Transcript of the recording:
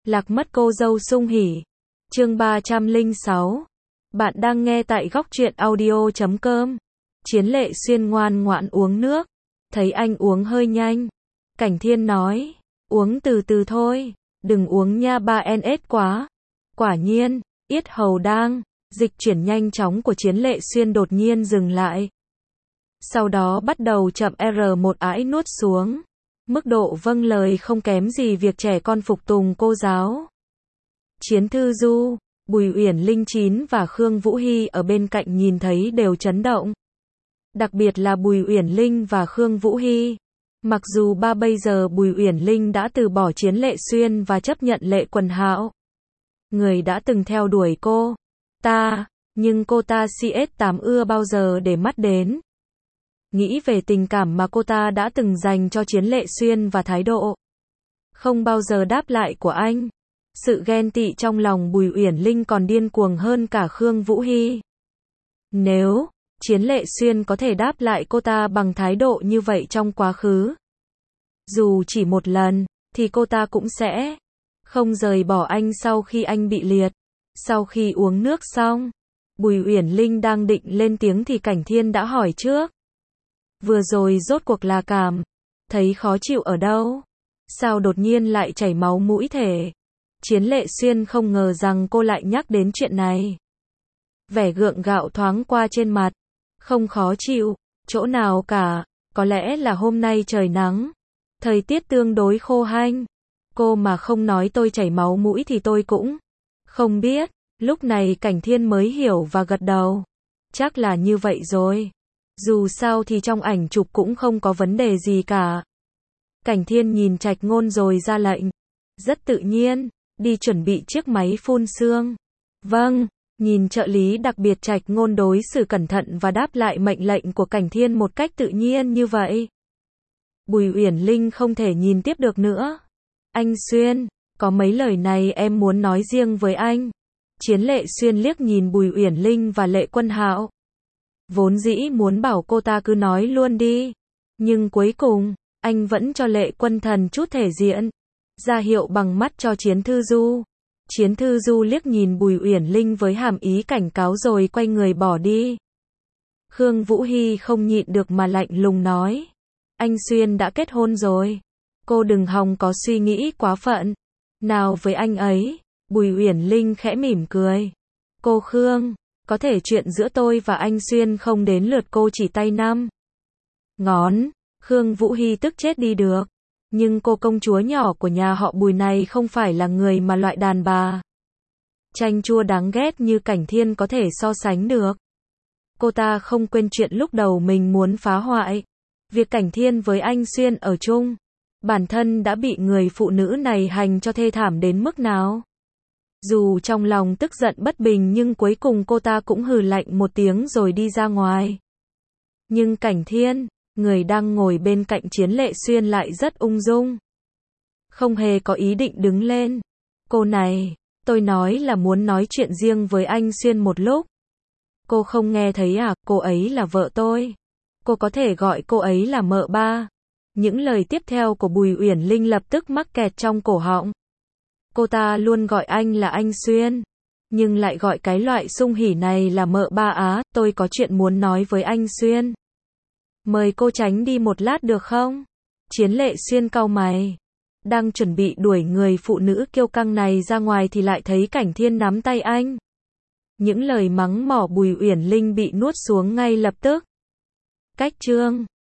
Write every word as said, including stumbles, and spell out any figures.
Lạc mất cô dâu sung hỉ. Chương ba trăm lẻ sáu. Bạn đang nghe tại góc truyện audio chấm com. Chiến Lệ Xuyên ngoan ngoãn uống nước. Thấy anh uống hơi nhanh, Cảnh Thiên nói, uống từ từ thôi, đừng uống nha ba ns quá. Quả nhiên, yết hầu đang dịch chuyển nhanh chóng của Chiến Lệ Xuyên đột nhiên dừng lại. Sau đó bắt đầu chậm R một ãi nuốt xuống. Mức độ vâng lời không kém gì việc trẻ con phục tùng cô giáo. Chiến Thư Du, Bùi Uyển Linh chín và Khương Vũ Hy ở bên cạnh nhìn thấy đều chấn động. Đặc biệt là Bùi Uyển Linh và Khương Vũ Hy. Mặc dù ba bây giờ Bùi Uyển Linh đã từ bỏ Chiến Lệ Xuyên và chấp nhận Lệ Quần Hạo, người đã từng theo đuổi cô ta, nhưng cô ta xê ét tám ưa bao giờ để mắt đến. Nghĩ về tình cảm mà cô ta đã từng dành cho Chiến Lệ Xuyên và thái độ không bao giờ đáp lại của anh. Sự ghen tị trong lòng Bùi Uyển Linh còn điên cuồng hơn cả Khương Vũ Hy. Nếu Chiến Lệ Xuyên có thể đáp lại cô ta bằng thái độ như vậy trong quá khứ, dù chỉ một lần, thì cô ta cũng sẽ không rời bỏ anh sau khi anh bị liệt. Sau khi uống nước xong, Bùi Uyển Linh đang định lên tiếng thì Cảnh Thiên đã hỏi trước. Vừa rồi rốt cuộc là cảm thấy khó chịu ở đâu? Sao đột nhiên lại chảy máu mũi thế? Chiến Lệ Xuyên không ngờ rằng cô lại nhắc đến chuyện này. Vẻ gượng gạo thoáng qua trên mặt. Không khó chịu, chỗ nào cả, có lẽ là hôm nay trời nắng, thời tiết tương đối khô hanh. Cô mà không nói tôi chảy máu mũi thì tôi cũng không biết. Lúc này Cảnh Thiên mới hiểu và gật đầu. Chắc là như vậy rồi. Dù sao thì trong ảnh chụp cũng không có vấn đề gì cả. Cảnh Thiên nhìn Trạch Ngôn rồi ra lệnh. Rất tự nhiên, đi chuẩn bị chiếc máy phun sương. Vâng, nhìn trợ lý đặc biệt Trạch Ngôn đối xử cẩn thận và đáp lại mệnh lệnh của Cảnh Thiên một cách tự nhiên như vậy. Bùi Uyển Linh không thể nhìn tiếp được nữa. Anh Xuyên, có mấy lời này em muốn nói riêng với anh. Chiến Lệ Xuyên liếc nhìn Bùi Uyển Linh và Lệ Quân Hạo. Vốn dĩ muốn bảo cô ta cứ nói luôn đi, nhưng cuối cùng, anh vẫn cho Lệ Quân Thần chút thể diện, ra hiệu bằng mắt cho Chiến Thư Du. Chiến Thư Du liếc nhìn Bùi Uyển Linh với hàm ý cảnh cáo rồi quay người bỏ đi. Khương Vũ Hy không nhịn được mà lạnh lùng nói. Anh Xuyên đã kết hôn rồi. Cô đừng hòng có suy nghĩ quá phận nào với anh ấy. Bùi Uyển Linh khẽ mỉm cười. Cô Khương, có thể chuyện giữa tôi và anh Xuyên không đến lượt cô chỉ tay năm ngón. Khương Vũ Hy tức chết đi được. Nhưng cô công chúa nhỏ của nhà họ Bùi này không phải là người mà loại đàn bà chanh chua đáng ghét như Cảnh Thiên có thể so sánh được. Cô ta không quên chuyện lúc đầu mình muốn phá hoại việc Cảnh Thiên với anh Xuyên ở chung. Bản thân đã bị người phụ nữ này hành cho thê thảm đến mức nào. Dù trong lòng tức giận bất bình nhưng cuối cùng cô ta cũng hừ lạnh một tiếng rồi đi ra ngoài. Nhưng Cảnh Thiên, người đang ngồi bên cạnh Chiến Lệ Xuyên lại rất ung dung. Không hề có ý định đứng lên. Cô này, tôi nói là muốn nói chuyện riêng với anh Xuyên một lúc. Cô không nghe thấy à, cô ấy là vợ tôi. Cô có thể gọi cô ấy là mợ ba. Những lời tiếp theo của Bùi Uyển Linh lập tức mắc kẹt trong cổ họng. Cô ta luôn gọi anh là anh Xuyên, nhưng lại gọi cái loại sung hỉ này là mợ ba á. Tôi có chuyện muốn nói với anh Xuyên. Mời cô tránh đi một lát được không? Chiến Lệ Xuyên cau mày. Đang chuẩn bị đuổi người phụ nữ kiêu căng này ra ngoài thì lại thấy Cảnh Thiên nắm tay anh. Những lời mắng mỏ Bùi Uyển Linh bị nuốt xuống ngay lập tức. Cách chương